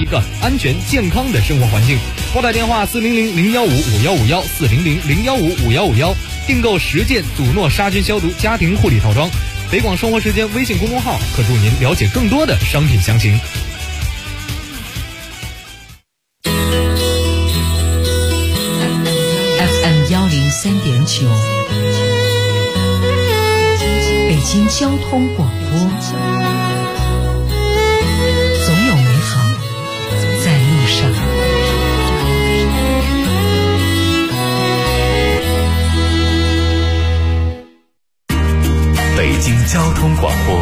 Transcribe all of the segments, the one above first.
个安全健康的生活环境。拨打电话400-015-5151，400-015-5151，订购10件祖诺杀菌消毒家庭护理套装。北广生活时间微信公众号可助您了解更多的商品详情。 FM103.9，北京交通广播，总有美好在路上。 北京交通广播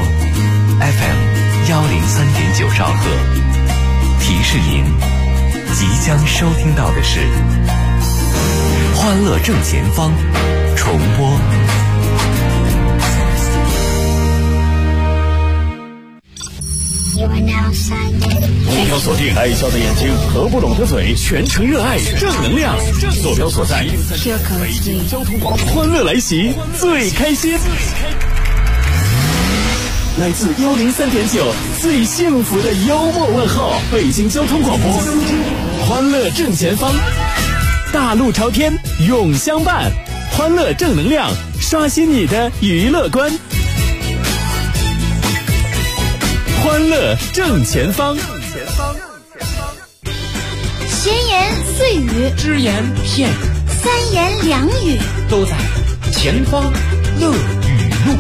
FM103.9兆赫，提示您即将收听到的是欢乐正前方重播。 目标锁定爱笑的眼睛，合不拢的嘴，全程热爱正能量。坐标所在北京交通广播，欢乐来袭，最开心。来自103.9最幸福的幽默问候，北京交通广播，欢乐正前方，大路朝天永相伴，欢乐正能量，刷新你的娱乐观。欢乐正前方， 闲言碎语， 只言片语， 三言两语， 都在前方乐语录。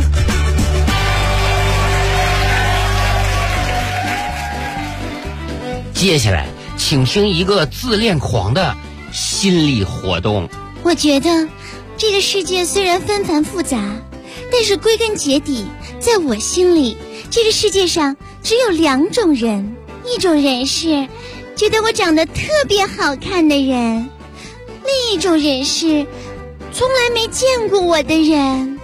接下来请听一个自恋狂的心理活动。 我觉得这个世界虽然纷繁复杂，但是归根结底，在我心里，这个世界上只有2种人，一种人是觉得我长得特别好看的人，另一种人是从来没见过我的人。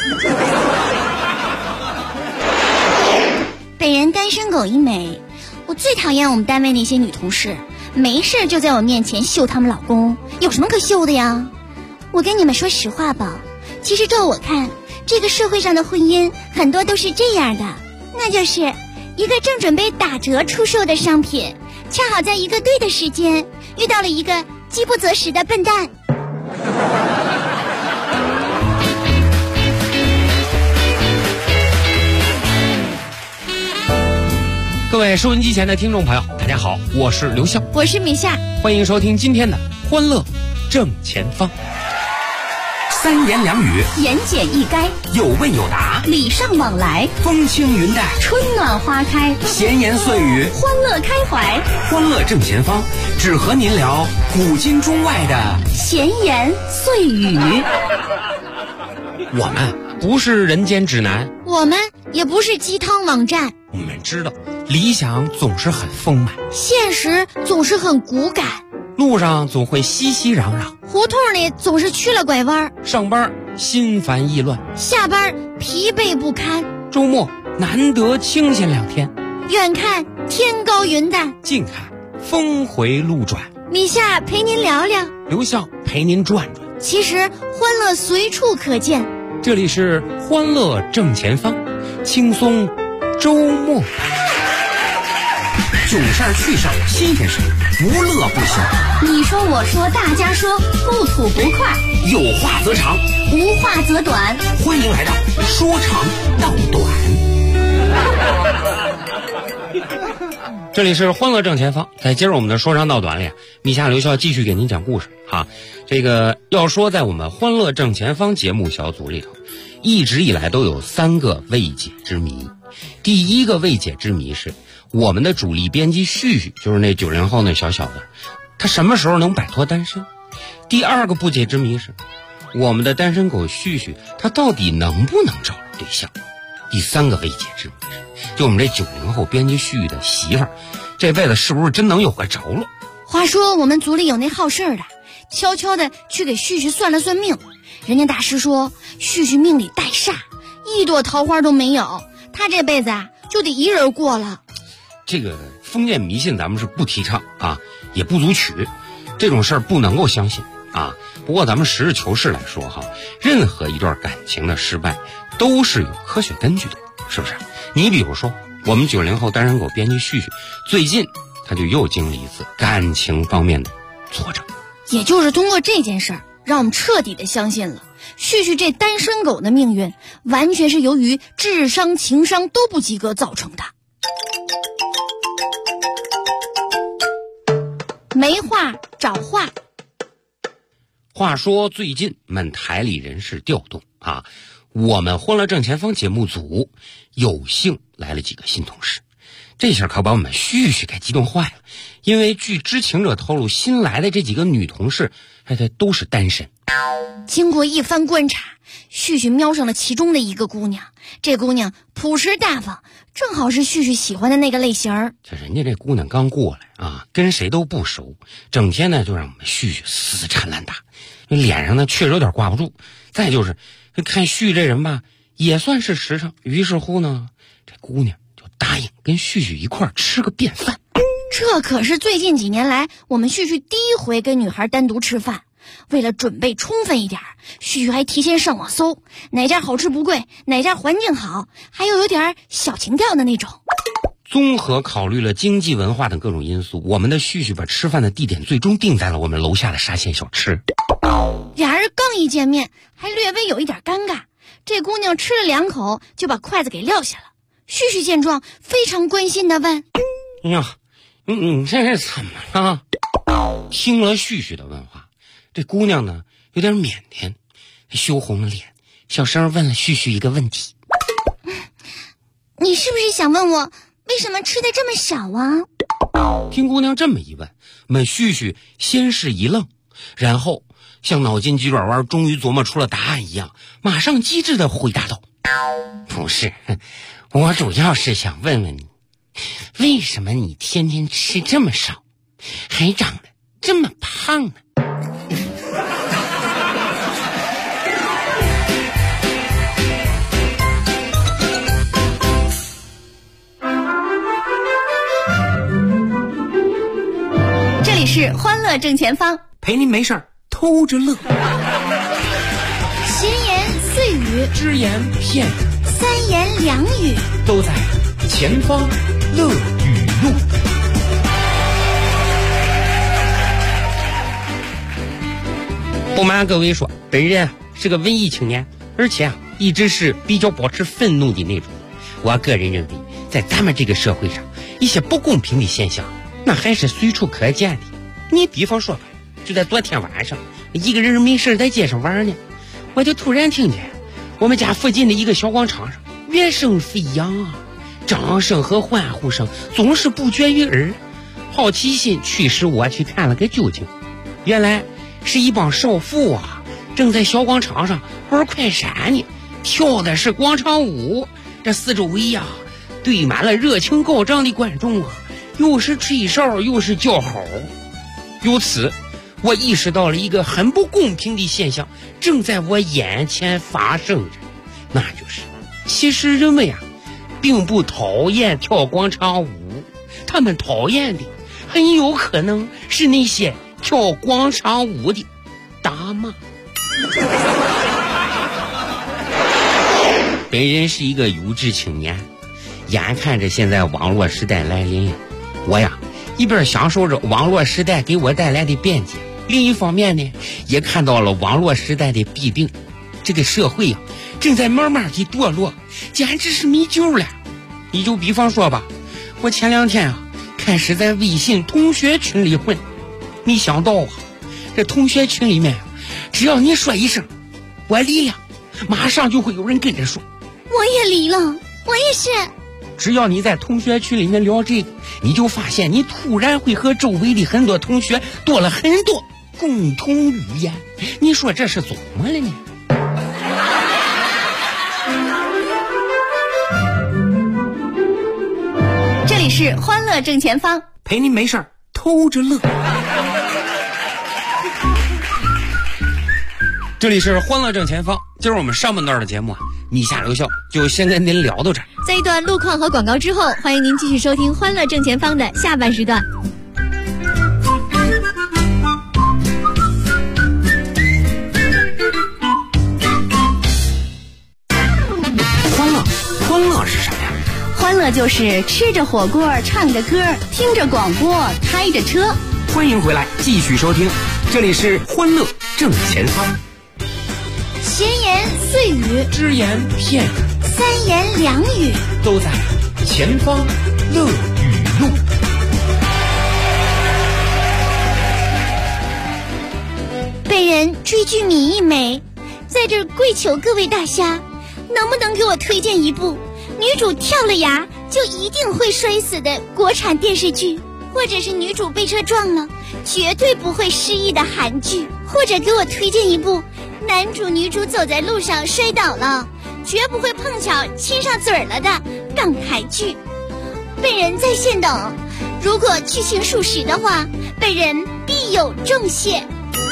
本人单身狗一枚，我最讨厌我们单位那些女同事，没事就在我面前秀她们老公，有什么可秀的呀？我跟你们说实话吧，其实照我看，这个社会上的婚姻很多都是这样的，那就是一个正准备打折出售的商品，恰好在一个对的时间遇到了一个饥不择食的笨蛋。 各位收音机前的听众朋友，大家好，我是刘笑， 我是米夏， 欢迎收听今天的欢乐正前方。三言两语， 言简意赅， 有问有答， 礼尚往来， 风轻云淡， 春暖花开， 闲言碎语， 欢乐开怀。 欢乐正前方，只和您聊古今中外的闲言碎语。 我们不是人间指南， 我们也不是鸡汤网站， 我们知道理想总是很丰满， 现实总是很骨感， 路上总会熙熙攘攘， 胡同里总是曲了拐弯， 上班心烦意乱， 下班疲惫不堪， 周末难得清闲2天， 远看天高云淡， 近看峰回路转。 米夏陪您聊聊， 刘笑陪您转转。 其实欢乐随处可见， 这里是欢乐正前方，轻松周末。囧事儿、趣事儿、新鲜事儿，无乐不休。 你说我说大家说，不吐不快， 有话则长， 无话则短。 欢迎来到说长道短。这里是欢乐正前方，在今儿我们的说长道短里，米夏刘笑继续给您讲故事哈。这个要说在我们欢乐正前方节目小组里头，一直以来都有3个未解之谜。第一个未解之谜是我们的主力编辑旭旭，就是那90后那小小的，他什么时候能摆脱单身？第2个不解之谜是我们的单身狗旭旭，他到底能不能找着对象？第3个未解之谜是就我们这90后编辑旭旭的媳妇儿，这辈子是不是真能有个着落？ 话说我们组里有那好事儿的，悄悄的去给旭旭算了算命，人家大师说旭旭命里带煞，一朵桃花都没有，他这辈子啊就得一人过了。 这个封建迷信咱们是不提倡啊，也不足取，这种事儿不能够相信啊。不过咱们实事求是来说哈，任何一段感情的失败都是有科学根据的，是不是？你比如说我们90后单身狗编辑旭旭最近他就又经历一次感情方面的挫折。 也就是通过这件事儿，让我们彻底的相信了旭旭这单身狗的命运完全是由于智商情商都不及格造成的。没话找话。 话说最近们台里人事调动啊，我们欢乐正前方节目组有幸来了几个新同事，这下可把我们旭旭给激动坏了。因为据知情者透露，新来的这几个女同事都是单身。 经过一番观察，旭旭瞄上了其中的一个姑娘。这姑娘朴实大方，正好是旭旭喜欢的那个类型儿。 这人家这姑娘刚过来啊，跟谁都不熟，整天呢就让我们旭旭死缠烂打，脸上呢确实有点挂不住。再就是看旭这人吧，也算是实诚。于是乎呢，这姑娘就答应跟旭旭一块儿吃个便饭。 这可是最近几年来我们旭旭第一回跟女孩单独吃饭。为了准备充分一点，旭旭还提前上网搜哪家好吃不贵，哪家环境好，还有点小情调的那种。 综合考虑了经济文化等各种因素，我们的旭旭把吃饭的地点最终定在了我们楼下的沙县小吃。 俩人刚一见面还略微有一点尴尬，这姑娘吃了2口就把筷子给撂下了。旭旭见状非常关心地问： 哎呀，你这是怎么了？听了旭旭的问话，这姑娘呢有点腼腆，羞红了脸，小声问了旭旭一个问题： 你是不是想问我为什么吃的这么少啊？ 听姑娘这么一问，我们旭旭先是一愣，然后像脑筋急转弯终于琢磨出了答案一样，马上机智地回答道：不是，我主要是想问问你，为什么你天天吃这么少，还长得这么胖呢？ 这里是欢乐正前方， 陪您没事儿偷着乐， 闲言碎语， 只言片语， 三言两语， 都在前方乐语录。 不瞒各位说，本人是个文艺青年，而且一直是比较保持愤怒的那种。我个人认为，在咱们这个社会上，一些不公平的现象那还是随处可见的。你比方说吧，就在昨天晚上，一个人没事在街上玩呢，我就突然听见我们家附近的一个小广场上乐声飞扬啊，掌声和欢呼声总是不绝于耳。好奇心驱使我去看了个究竟，原来是一帮少妇啊，正在小广场上玩快闪呢，跳的是广场舞。这四周围呀，堆满了热情高涨的观众啊，又是吹哨又是叫好。由此我意识到了一个很不公平的现象正在我眼前发生着，那就是其实人们呀并不讨厌跳广场舞，他们讨厌的很有可能是那些跳广场舞的大妈。本人是一个有志青年，眼看着现在网络时代来临了，我呀一边享受着网络时代给我带来的便捷，另一方面呢也看到了网络时代的弊病。这个社会呀正在慢慢的堕落，简直是没救了。你就比方说吧，我前2天啊开始在微信同学群里混，没想到啊这同学群里面只要你说一声我离了，马上就会有人跟着说我也离了，我也是。 只要你在同学群里面聊这个，你就发现你突然会和周围的很多同学多了很多共同语言。你说这是怎么了呢？ 这里是欢乐正前方， 陪您没事儿偷着乐。 这里是欢乐正前方，今儿我们上半段的节目啊，米下留校就先跟您聊到这儿。 在一段路况和广告之后，欢迎您继续收听欢乐正前方的下半时段。 欢乐是啥呀？ 欢乐就是吃着火锅，唱着歌，听着广播，开着车。 欢迎回来，继续收听，这里是欢乐正前方。 闲言碎语， 只言片语， 三言两语， 都在前方乐语录。 被人追剧迷一枚，在这儿跪求各位大侠，能不能给我推荐一部女主跳了崖就一定会摔死的国产电视剧，或者是女主被车撞了绝对不会失忆的韩剧，或者给我推荐一部男主女主走在路上摔倒了绝不会碰巧亲上嘴了的港台剧。被人在线等，如果剧情属实的话，被人必有重谢。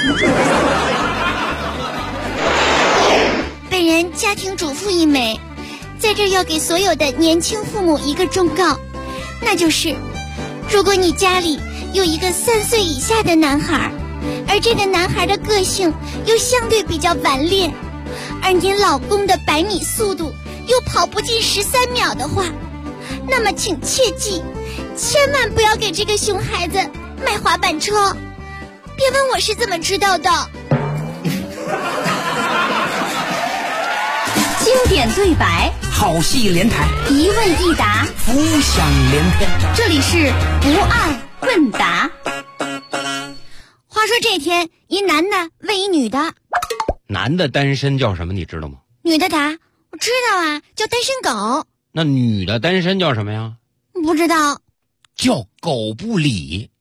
被人家庭主妇一枚，在这要给所有的年轻父母一个忠告，那就是如果你家里有一个3岁以下的男孩，而这个男孩的个性又相对比较顽劣，而你老公的100米速度又跑不进13秒的话，那么请切记，千万不要给这个熊孩子买滑板车。别问我是怎么知道的。 经典对白， 好戏连台， 一问一答， 浮想联翩。 这里是不二问答。 话说这天，一男的问一女的， 男的单身叫什么你知道吗？ 女的答，我知道啊，叫单身狗。 那女的单身叫什么呀？ 不知道。 叫狗不理。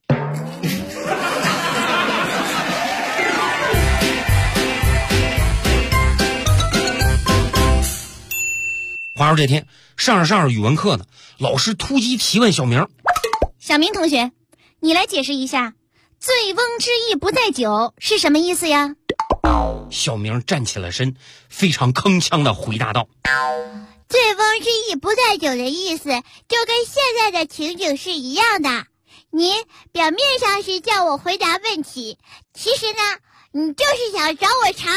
话说这天上着语文课呢，老师突击提问小明。 小明同学，你来解释一下醉翁之意不在酒是什么意思呀？ 小明站起了身，非常铿锵地回答道， 醉翁之意不在酒的意思就跟现在的情景是一样的，你表面上是叫我回答问题，其实呢你就是想找我茬。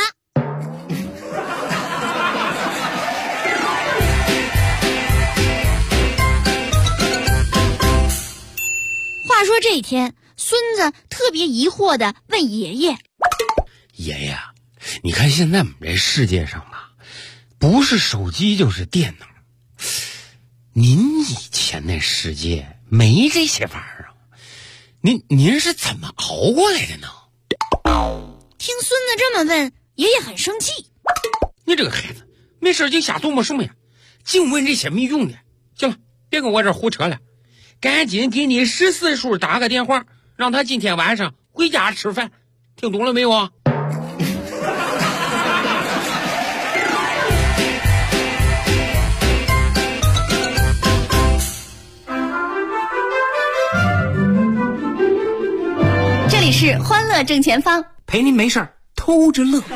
话说这一天，孙子特别疑惑地问爷爷， 爷爷，你看现在我们这世界上吧，不是手机就是电脑，您以前那世界没这些玩意儿啊，您是怎么熬过来的呢？ 听孙子这么问，爷爷很生气， 你这个孩子没事净瞎琢磨什么呀，净问这些没用的。行了，别跟我这胡扯了，赶紧给你14叔打个电话，让他今天晚上回家吃饭，听懂了没有啊？ 这里是欢乐正前方， 陪您没事儿偷着乐。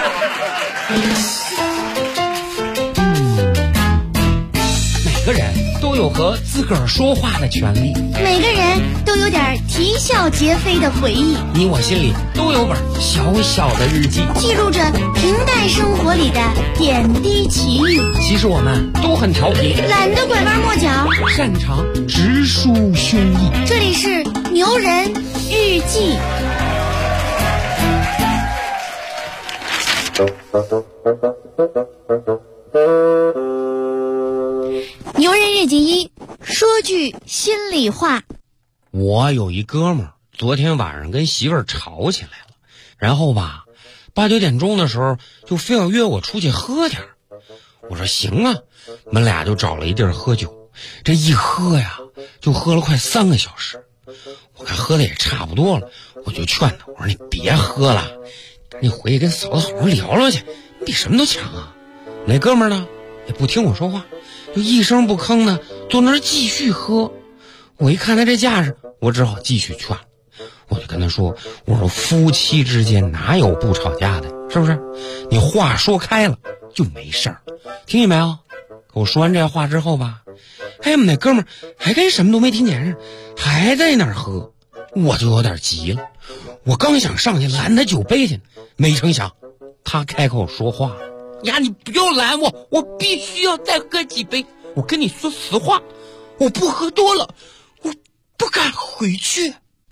每个人都有和自个儿说话的权利， 每个人都有点啼笑皆非的回忆， 你我心里都有本小小的日记， 记录着平淡生活里的点滴奇遇。 其实我们都很调皮， 懒得拐弯抹角， 擅长直抒胸臆。 这里是牛人日记。牛人日记1，说句心里话。 我有一哥们儿，昨天晚上跟媳妇儿吵起来了，然后吧，8、9点钟的时候就非要约我出去喝点儿。我说行啊，我们俩就找了一地儿喝酒。这一喝呀，就喝了快3个小时。我看喝的也差不多了，我就劝他，我说你别喝了，你回去跟嫂子好好聊聊去，你比什么都强啊。那哥们儿呢，也不听我说话，就一声不吭的坐那儿继续喝。我一看他这架势，我只好继续劝了。我就跟他说，我说夫妻之间哪有不吵架的，是不是？你话说开了就没事儿，听见没有？可我说完这话之后吧，我们那哥们儿还跟什么都没听见似的，还在那儿喝。我就有点急了，我刚想上去拦他酒杯去，没成想他开口说话了，呀，你不要拦我，我必须要再喝几杯。我跟你说实话， 我不喝多了，我不敢回去。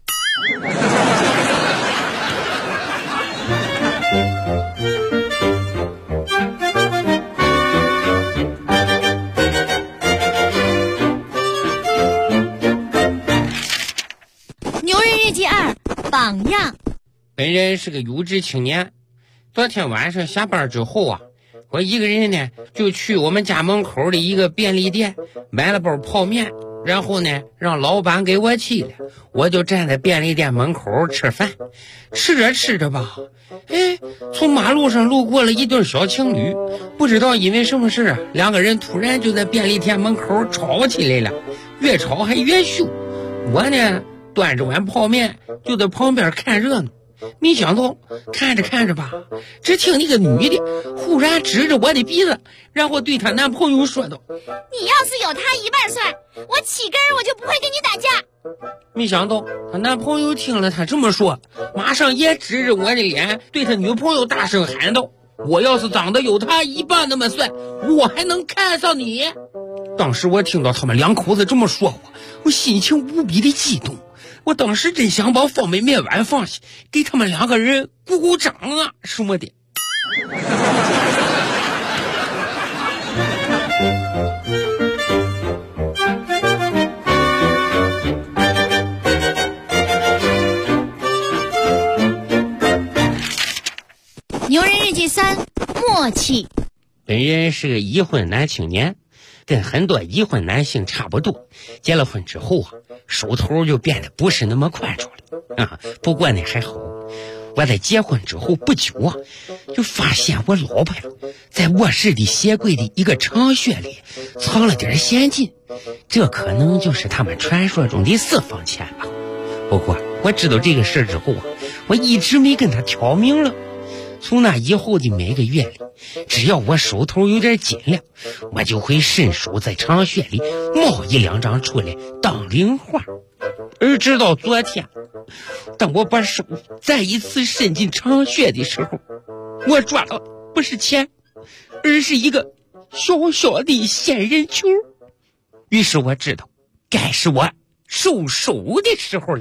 牛人日记2榜样。 本人是个有志青年，昨天晚上下班之后啊，我一个人呢就去我们家门口的一个便利店买了包泡面，然后呢让老板给我去了，我就站在便利店门口吃饭。吃着吃着吧，从马路上路过了一对小情侣，不知道因为什么事啊，两个人突然就在便利店门口吵起来了，越吵还越凶。我呢端着碗泡面就在旁边看热闹，没想到看着看着吧，只听那个女的忽然指着我的鼻子，然后对她男朋友说道：“ 你要是有他1半岁，我起根我就不会跟你打架。” 没想到她男朋友听了她这么说，马上也指着我的脸对他女朋友大声喊道：“我要是长得有他1半那么帅，我还能看上你？”当时我听到他们两口子这么说我心情无比的激动，我当时真想把方便面碗放下，给他们两个人鼓鼓掌啊什么的。 牛人日记3默契。 本人是个已婚男青年，跟很多已婚男性差不多，结了婚之后啊，手头就变得不是那么宽敞了啊。不过呢还好，我在结婚之后不久啊，就发现我老婆在卧室的鞋柜的一个长靴里藏了点现金，这可能就是他们传说中的私房钱吧。不过我知道这个事之后啊，我一直没跟她挑明了。从那以后的每个月里，只要我手头有点斤两，我就会伸手在长靴里冒1两张出来当零花。而直到昨天，当我把手再一次伸进长靴的时候，我抓到不是钱，而是一个小小的仙人球。于是我知道该是我收手的时候了。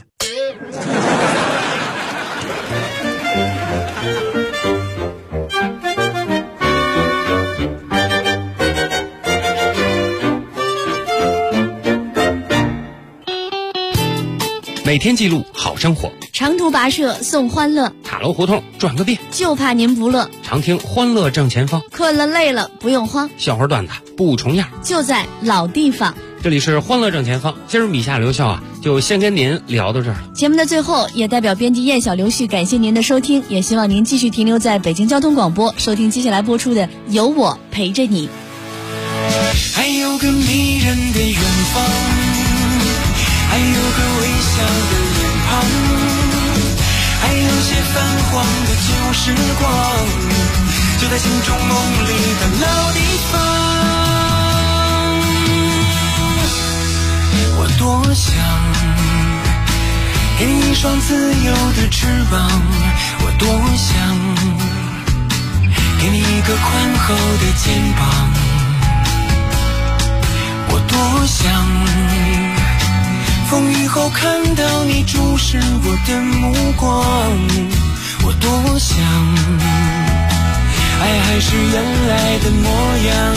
每天记录好生活， 长途跋涉送欢乐， 塔楼胡同转个遍， 就怕您不乐。 常听欢乐正前方， 困了累了不用慌， 笑话段子不重样， 就在老地方。 这里是欢乐正前方，今儿米夏留校啊，就先跟您聊到这儿了。 节目的最后，也代表编辑燕小刘旭感谢您的收听，也希望您继续停留在北京交通广播，收听接下来播出的《有我陪着你》。 还有个迷人的远方，还有个微笑的脸庞，还有些泛黄的旧时光，就在心中梦里的老地方。我多想给你一双自由的翅膀，我多想给你一个宽厚的肩膀，我多想风雨后看到你注视我的目光，我多想爱还是原来的模样，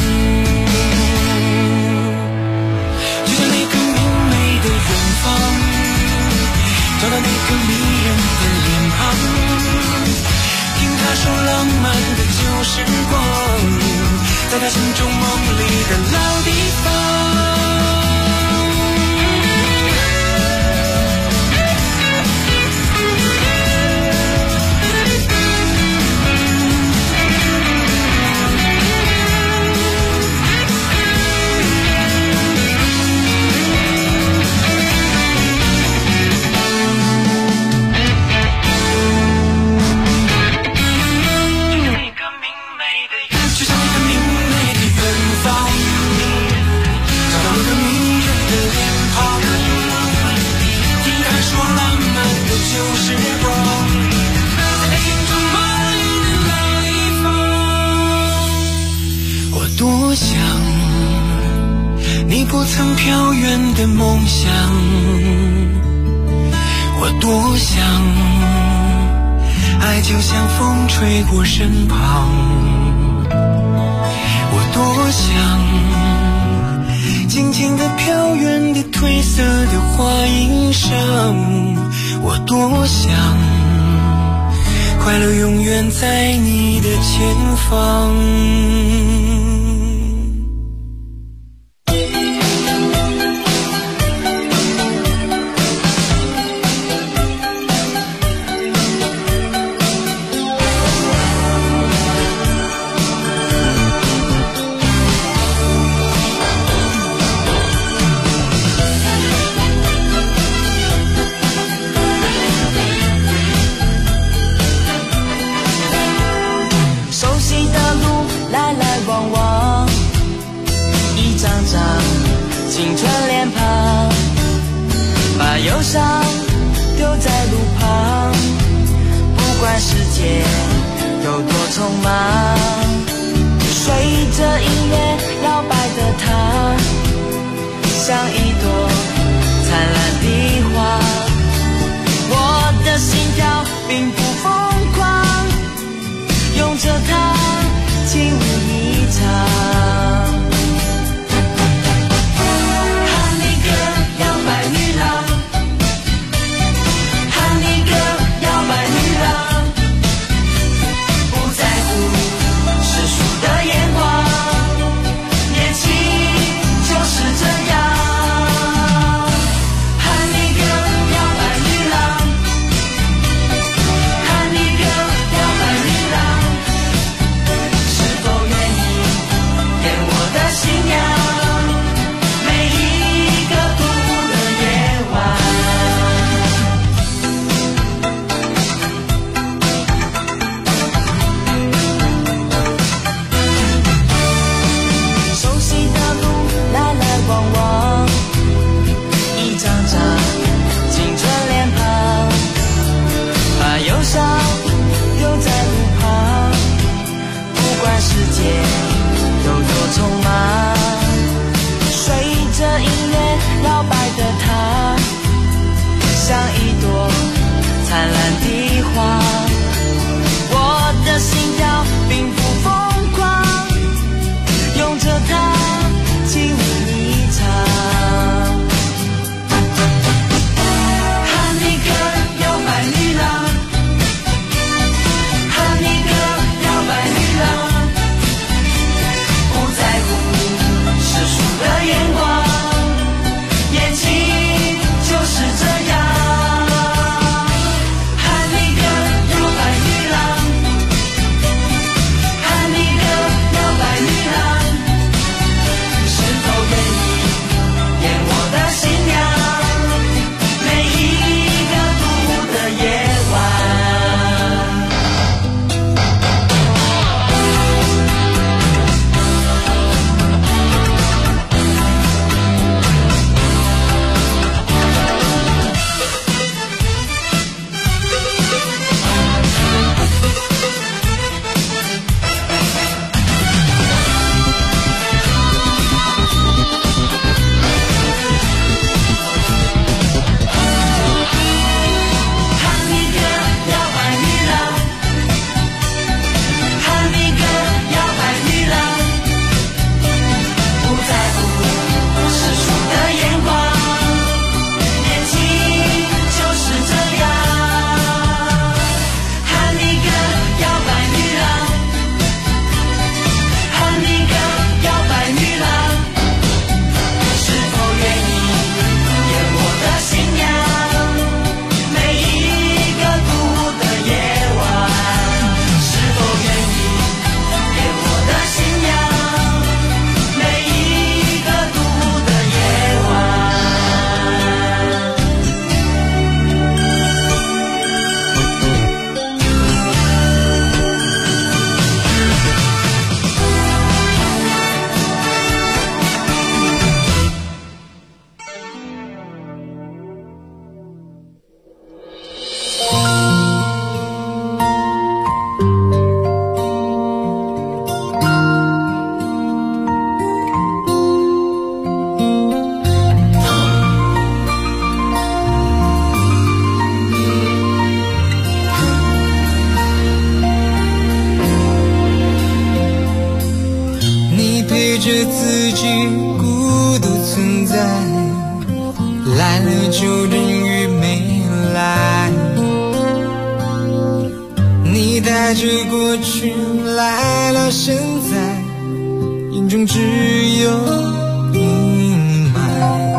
就像那个明媚的远方，找到那个迷人的脸庞，听他说浪漫的旧时光，在他心中梦里的老地方。 曾飘远的梦想，我多想，爱就像风吹过身旁，我多想，静静地飘远的褪色的花衣裳，我多想，快乐永远在你的前方。 青春脸庞，把忧伤丢在路旁，不管世界有多匆忙，随着音乐摇摆的她，像一朵灿烂的花。我的心跳并不疯狂，拥着她轻舞一场。 着过去来到现在，眼中只有阴霾。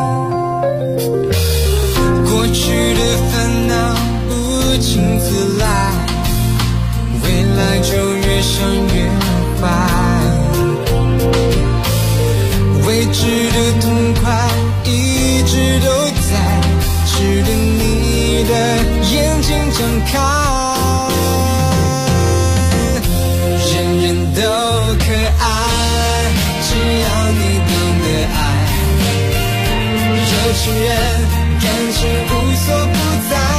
过去的烦恼不请自来，未来就越想越坏。未知的痛快一直都在，值得你的眼睛睁开。人人都可爱，只要你懂得爱。有情人感情无所不在，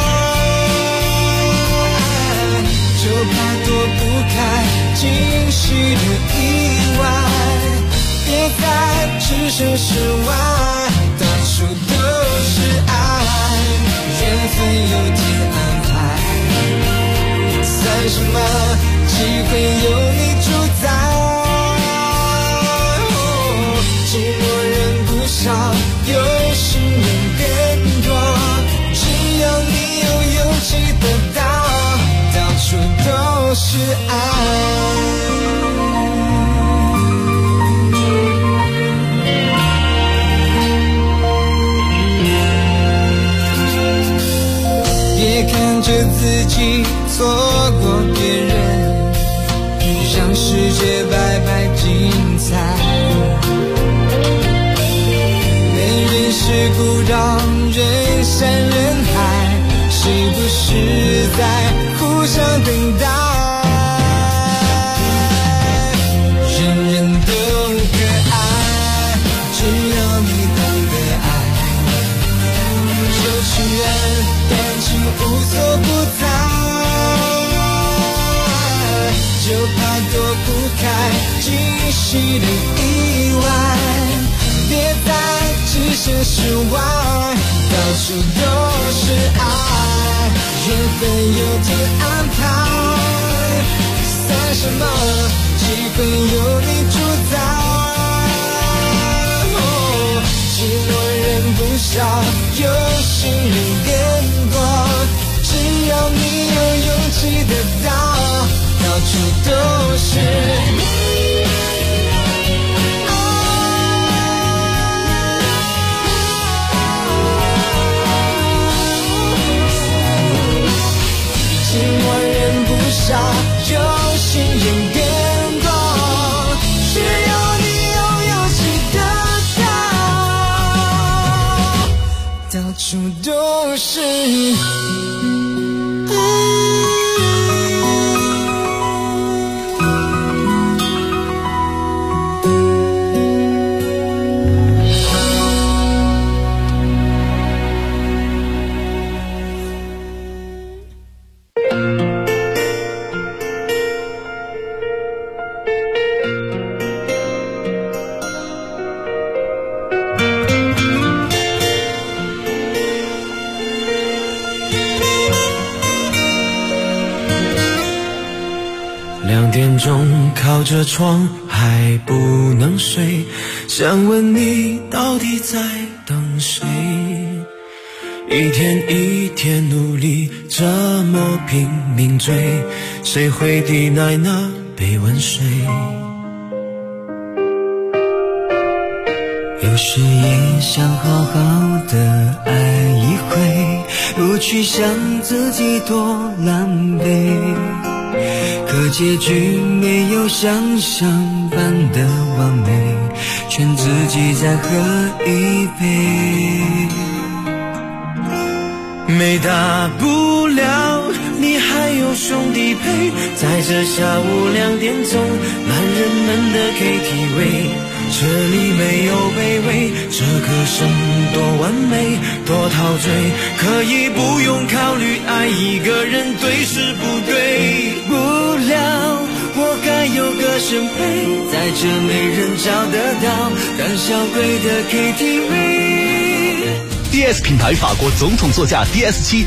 就怕躲不开惊喜的意外。别再置身事外，到处都是爱，缘分有天安排。算什么机会有你主宰？寂寞人不少，有心人更多。只要你有勇气得到，到处都是爱。看着自己错过别人，让世界白白精彩。没人世故让人山人海，是不是在互相等待？人人都可爱，只要你懂得爱。有情人感情无所不在，就怕躲不开惊喜的意外。别再置身事外，到处都是爱，缘分有天安排。算什么机会有你主宰？寂寞人不少，有心人更多。只要你有勇气得到，到处都是寂寞人不少，有心人更多。只要你有勇气得到，到处都是 2点钟靠着窗还不能睡，想问你到底在等谁？一天一天努力，这么拼命追，谁会抵赖那杯温水？ 有时也想好好的爱一回，不去想自己多狼狈，可结局没有想象般的完美，劝自己再喝一杯。 没大不了，你还有兄弟陪，在这下午2点钟，男人们的 KTV， 这里没有卑微，这歌声多完美，多陶醉，可以不用考虑爱一个人对是不对。 不了，我该有个身陪，在这没人找得到胆小鬼的 KTV。 DS 品牌法国总统座驾 DS7